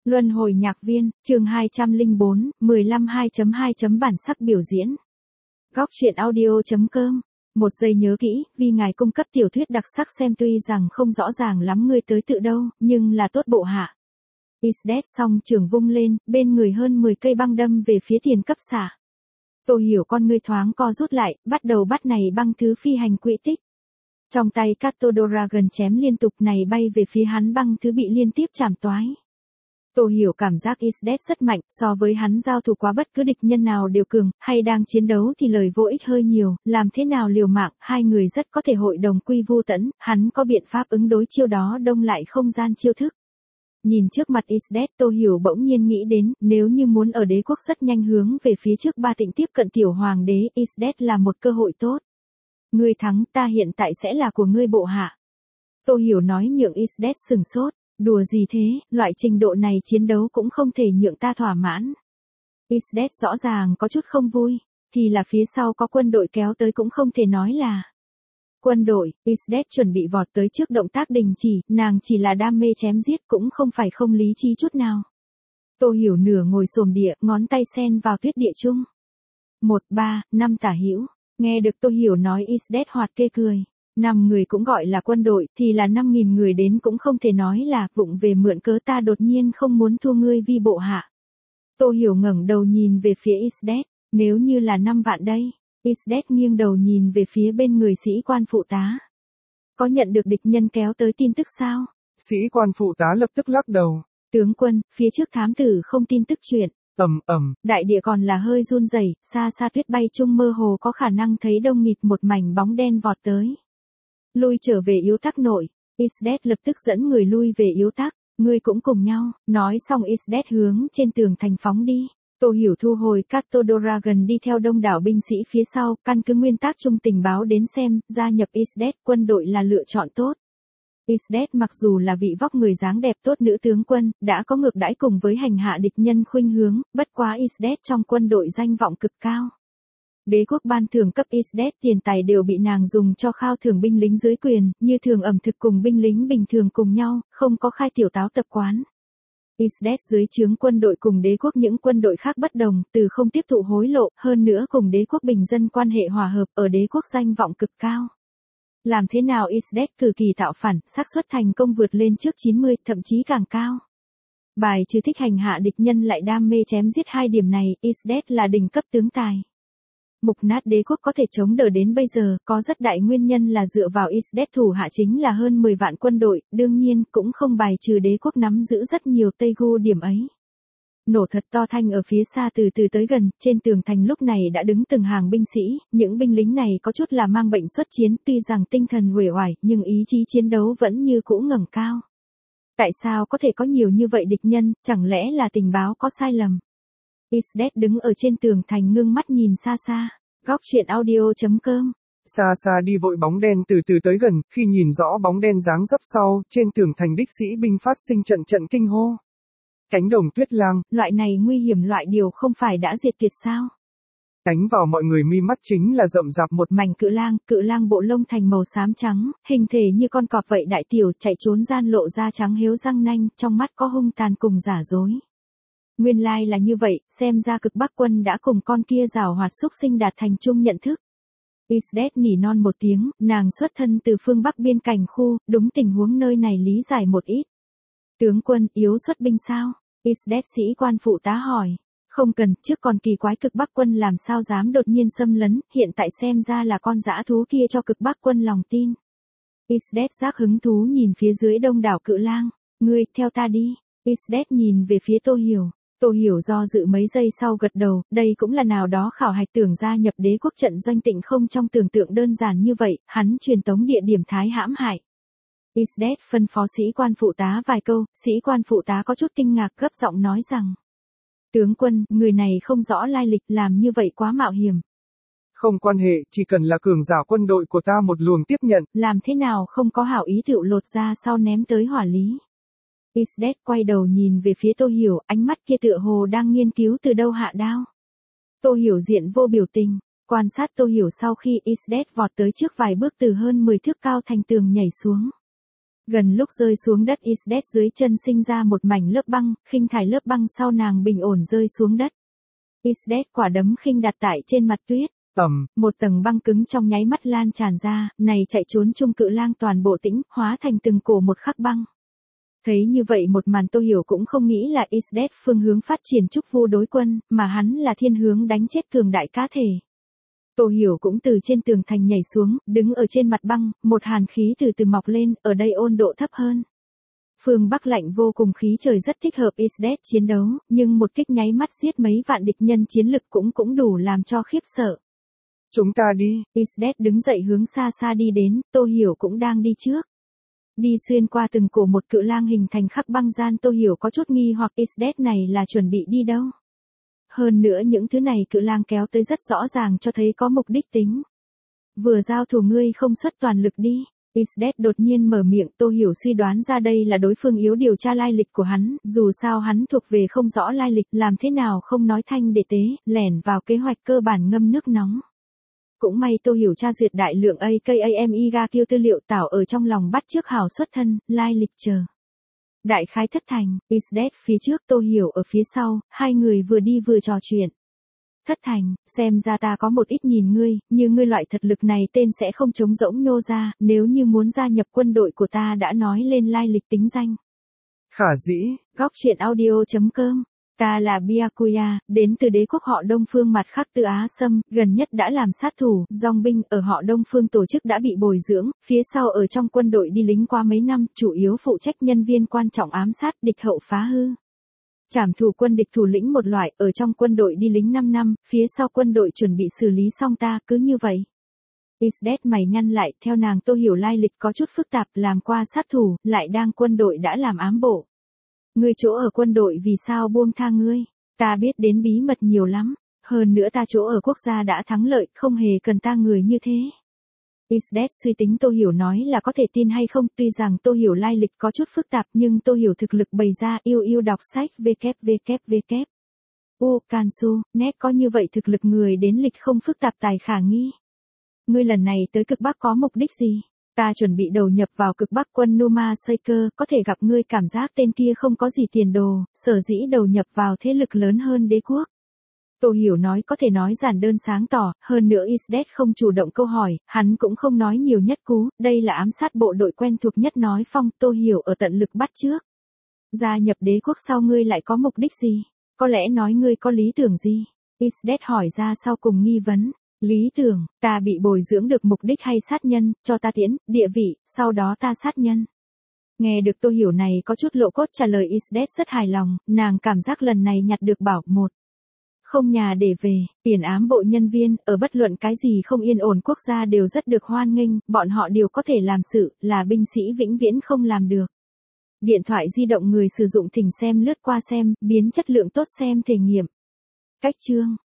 Luân hồi nhạc viên, chương 204, 15 2.2. Bản sắc biểu diễn. Góc truyện audio.com. Một giây nhớ kỹ, vì ngài cung cấp tiểu thuyết đặc sắc xem tuy rằng không rõ ràng lắm ngươi tới tự đâu, nhưng là tốt bộ hạ. Isdet song trường vung lên, bên người hơn 10 cây băng đâm về phía tiền cấp xạ. Tô Hiểu con ngươi thoáng co rút lại, bắt đầu bắt này băng thứ phi hành quỹ tích. Trong tay Katodora gần chém liên tục này bay về phía hắn băng thứ bị liên tiếp chảm toái. Tô Hiểu cảm giác Isdet rất mạnh, so với hắn giao thủ quá bất cứ địch nhân nào đều cường, hay đang chiến đấu thì lời vô ích hơi nhiều, làm thế nào liều mạng, hai người rất có thể hội đồng quy vu tẫn, hắn có biện pháp ứng đối chiêu đó đông lại không gian chiêu thức. Nhìn trước mặt Isdet, Tô Hiểu bỗng nhiên nghĩ đến, nếu như muốn ở đế quốc rất nhanh hướng về phía trước ba tịnh tiếp cận tiểu hoàng đế, Isdet là một cơ hội tốt. Ngươi thắng, ta hiện tại sẽ là của ngươi bộ hạ. Tô Hiểu nói nhượng Isdet sừng sốt. Đùa gì thế, loại trình độ này chiến đấu cũng không thể nhượng ta thỏa mãn. Isdet rõ ràng có chút không vui, thì là phía sau có quân đội kéo tới cũng không thể nói là. Quân đội, Isdet chuẩn bị vọt tới trước động tác đình chỉ, nàng chỉ là đam mê chém giết cũng không phải không lý trí chút nào. Tô Hiểu nửa ngồi xổm địa, ngón tay sen vào tuyết địa chung. 1, 3, 5 tả hữu, nghe được Tô Hiểu nói Isdet hoạt kê cười. 5 người cũng gọi là quân đội, thì là 5.000 người đến cũng không thể nói là vụng về mượn cớ ta đột nhiên không muốn thua ngươi vi bộ hạ. Tô Hiểu ngẩng đầu nhìn về phía Isdet, nếu như là 5 vạn đây. Isdet nghiêng đầu nhìn về phía bên người sĩ quan phụ tá. Có nhận được địch nhân kéo tới tin tức sao? Sĩ quan phụ tá lập tức lắc đầu. Tướng quân, phía trước thám tử không tin tức chuyện. Đại địa còn là hơi run rẩy, xa xa tuyết bay chung mơ hồ có khả năng thấy đông nghịt một mảnh bóng đen vọt tới. Lui trở về yếu tắc nội, Isdet lập tức dẫn người lui về yếu tắc, ngươi cũng cùng nhau, nói xong Isdet hướng trên tường thành phóng đi. Tô Hiểu thu hồi Katodora gần đi theo đông đảo binh sĩ phía sau, căn cứ nguyên tắc chung tình báo đến xem, gia nhập Isdet quân đội là lựa chọn tốt. Isdet mặc dù là vị vóc người dáng đẹp tốt nữ tướng quân, đã có ngược đãi cùng với hành hạ địch nhân khuynh hướng, bất quá Isdet trong quân đội danh vọng cực cao. Đế quốc ban thưởng cấp Isdet tiền tài đều bị nàng dùng cho khao thưởng binh lính dưới quyền, như thường ẩm thực cùng binh lính bình thường cùng nhau, không có khai tiểu táo tập quán. Isdet dưới trướng quân đội cùng đế quốc những quân đội khác bất đồng, từ không tiếp thụ hối lộ, hơn nữa cùng đế quốc bình dân quan hệ hòa hợp, ở đế quốc danh vọng cực cao. Làm thế nào Isdet cử kỳ tạo phản, xác suất thành công vượt lên trước 90, thậm chí càng cao. Bài trừ thích hành hạ địch nhân lại đam mê chém giết hai điểm này, Isdet là đỉnh cấp tướng tài. Mục nát đế quốc có thể chống đỡ đến bây giờ, có rất đại nguyên nhân là dựa vào Isdet thủ hạ chính là hơn 10 vạn quân đội, đương nhiên cũng không bài trừ đế quốc nắm giữ rất nhiều Tây Gu điểm ấy. Nổ thật to thanh ở phía xa từ từ tới gần, trên tường thành lúc này đã đứng từng hàng binh sĩ, những binh lính này có chút là mang bệnh xuất chiến, tuy rằng tinh thần uể oải, nhưng ý chí chiến đấu vẫn như cũ ngẩng cao. Tại sao có thể có nhiều như vậy địch nhân, chẳng lẽ là tình báo có sai lầm? Isdet đứng ở trên tường thành ngưng mắt nhìn xa xa. Góc truyện audio.com. Xa xa đi vội bóng đen từ từ tới gần, khi nhìn rõ bóng đen dáng dấp sau, trên tường thành đích sĩ binh phát sinh trận trận kinh hô. Cánh đồng tuyết lang, loại này nguy hiểm loại điều không phải đã diệt tuyệt sao? đánh vào mọi người mi mắt chính là rậm rạp một mảnh cự lang bộ lông thành màu xám trắng, hình thể như con cọp vậy đại tiểu, chạy trốn gian lộ ra trắng hiếu răng nanh, trong mắt có hung tàn cùng giả dối. Nguyên lai là như vậy, xem ra cực Bắc quân đã cùng con kia giảo hoạt xúc sinh đạt thành chung nhận thức. Isdet nỉ non một tiếng, nàng xuất thân từ phương Bắc biên cảnh khu, đúng tình huống nơi này lý giải một ít. Tướng quân, yếu xuất binh sao? Isdet sĩ quan phụ tá hỏi. Không cần, trước còn kỳ quái cực Bắc quân làm sao dám đột nhiên xâm lấn, hiện tại xem ra là con dã thú kia cho cực Bắc quân lòng tin. Isdet giác hứng thú nhìn phía dưới đông đảo cự lang. Ngươi, theo ta đi. Isdet nhìn về phía Tô Hiểu. Tô Hiểu do dự mấy giây sau gật đầu, đây cũng là nào đó khảo hạch tưởng gia nhập đế quốc trận doanh tịnh không trong tưởng tượng đơn giản như vậy, hắn truyền tống địa điểm thái hãm hại. Isdet phân phó sĩ quan phụ tá vài câu, sĩ quan phụ tá có chút kinh ngạc gấp giọng nói rằng. Tướng quân, người này không rõ lai lịch làm như vậy quá mạo hiểm. Không quan hệ, chỉ cần là cường giả quân đội của ta một luồng tiếp nhận. Làm thế nào không có hảo ý tựu lột ra sau ném tới hỏa lý. Isdet quay đầu nhìn về phía Tô Hiểu, ánh mắt kia tựa hồ đang nghiên cứu từ đâu hạ đao. Tô Hiểu diện vô biểu tình, quan sát Tô Hiểu sau khi Isdet vọt tới trước vài bước từ hơn 10 thước cao thành tường nhảy xuống. Gần lúc rơi xuống đất Isdet dưới chân sinh ra một mảnh lớp băng, khinh thải lớp băng sau nàng bình ổn rơi xuống đất. Isdet quả đấm khinh đặt tại trên mặt tuyết. Một tầng băng cứng trong nháy mắt lan tràn ra, này chạy trốn chung cự lang toàn bộ tĩnh, hóa thành từng cổ một khắc băng. Thấy như vậy một màn Tô Hiểu cũng không nghĩ là Isdet phương hướng phát triển trúc vu đối quân, mà hắn là thiên hướng đánh chết cường đại cá thể. Tô Hiểu cũng từ trên tường thành nhảy xuống, đứng ở trên mặt băng, một hàn khí từ từ mọc lên, ở đây 温độ thấp hơn. Phương Bắc lạnh vô cùng khí trời rất thích hợp Isdet chiến đấu, nhưng một kích nháy mắt giết mấy vạn địch nhân chiến lực cũng đủ làm cho khiếp sợ. Chúng ta đi. Isdet đứng dậy hướng xa xa đi đến, Tô Hiểu cũng đang đi trước. Đi xuyên qua từng cổ một cự lang hình thành khắc băng gian Tô Hiểu có chút nghi hoặc Isdet này là chuẩn bị đi đâu. Hơn nữa những thứ này cự lang kéo tới rất rõ ràng cho thấy có mục đích tính. Vừa giao thủ ngươi không xuất toàn lực đi. Isdet đột nhiên mở miệng Tô Hiểu suy đoán ra đây là đối phương yếu điều tra lai lịch của hắn, dù sao hắn thuộc về không rõ lai lịch làm thế nào không nói thanh để tế, lẻn vào kế hoạch cơ bản ngâm nước nóng. Cũng may Tô Hiểu tra duyệt đại lượng AKAMIGA kiêu tư liệu tảo ở trong lòng bắt trước hào xuất thân, lai lịch chờ. Đại khái thất thành, Isdet phía trước Tô Hiểu ở phía sau, hai người vừa đi vừa trò chuyện. Thất thành, xem ra ta có một ít nhìn ngươi, như ngươi loại thật lực này tên sẽ không trống rỗng nhô ra, nếu như muốn gia nhập quân đội của ta đã nói lên lai lịch tính danh. Khả dĩ. Góc truyện audio.com. Ta là Byakuya, đến từ đế quốc họ Đông Phương mặt khác Tư Á Sâm, gần nhất đã làm sát thủ, dòng binh ở họ Đông Phương tổ chức đã bị bồi dưỡng, phía sau ở trong quân đội đi lính qua mấy năm, chủ yếu phụ trách nhân viên quan trọng ám sát địch hậu phá hư. Trảm thủ quân địch thủ lĩnh một loại, ở trong quân đội đi lính 5 năm, phía sau quân đội chuẩn bị xử lý xong ta, cứ như vậy. Isdet mày nhăn lại, theo nàng Tô Hiểu lai lịch có chút phức tạp, làm qua sát thủ, lại đang quân đội đã làm ám bộ. Ngươi chỗ ở quân đội vì sao buông tha ngươi? Ta biết đến bí mật nhiều lắm, hơn nữa ta chỗ ở quốc gia đã thắng lợi, không hề cần ta người như thế. Isdet suy tính Tô Hiểu nói là có thể tin hay không, tuy rằng Tô Hiểu lai lịch có chút phức tạp nhưng Tô Hiểu thực lực bày ra yêu đọc sách www. Kansu, net có như vậy thực lực người đến lịch không phức tạp tài khả nghi. Ngươi lần này tới cực Bắc có mục đích gì? Ta chuẩn bị đầu nhập vào cực Bắc quân Numa Seeker, có thể gặp ngươi cảm giác tên kia không có gì tiền đồ, sở dĩ đầu nhập vào thế lực lớn hơn đế quốc. Tô Hiểu nói có thể nói giản đơn sáng tỏ, hơn nữa Isdet không chủ động câu hỏi, hắn cũng không nói nhiều nhất cú, đây là ám sát bộ đội quen thuộc nhất nói phong, Tô Hiểu ở tận lực bắt trước. Gia nhập đế quốc sau ngươi lại có mục đích gì? Có lẽ nói ngươi có lý tưởng gì? Isdet hỏi ra sau cùng nghi vấn. Lý tưởng, ta bị bồi dưỡng được mục đích hay sát nhân, cho ta tiễn, địa vị, sau đó ta sát nhân. Nghe được Tô Hiểu này có chút lộ cốt trả lời Isdet rất hài lòng, nàng cảm giác lần này nhặt được bảo một. Không nhà để về, tiền ám bộ nhân viên, ở bất luận cái gì không yên ổn quốc gia đều rất được hoan nghênh, bọn họ đều có thể làm sự, là binh sĩ vĩnh viễn không làm được. Điện thoại di động người sử dụng thỉnh xem lướt qua xem, biến chất lượng tốt xem thể nghiệm. Cách chương.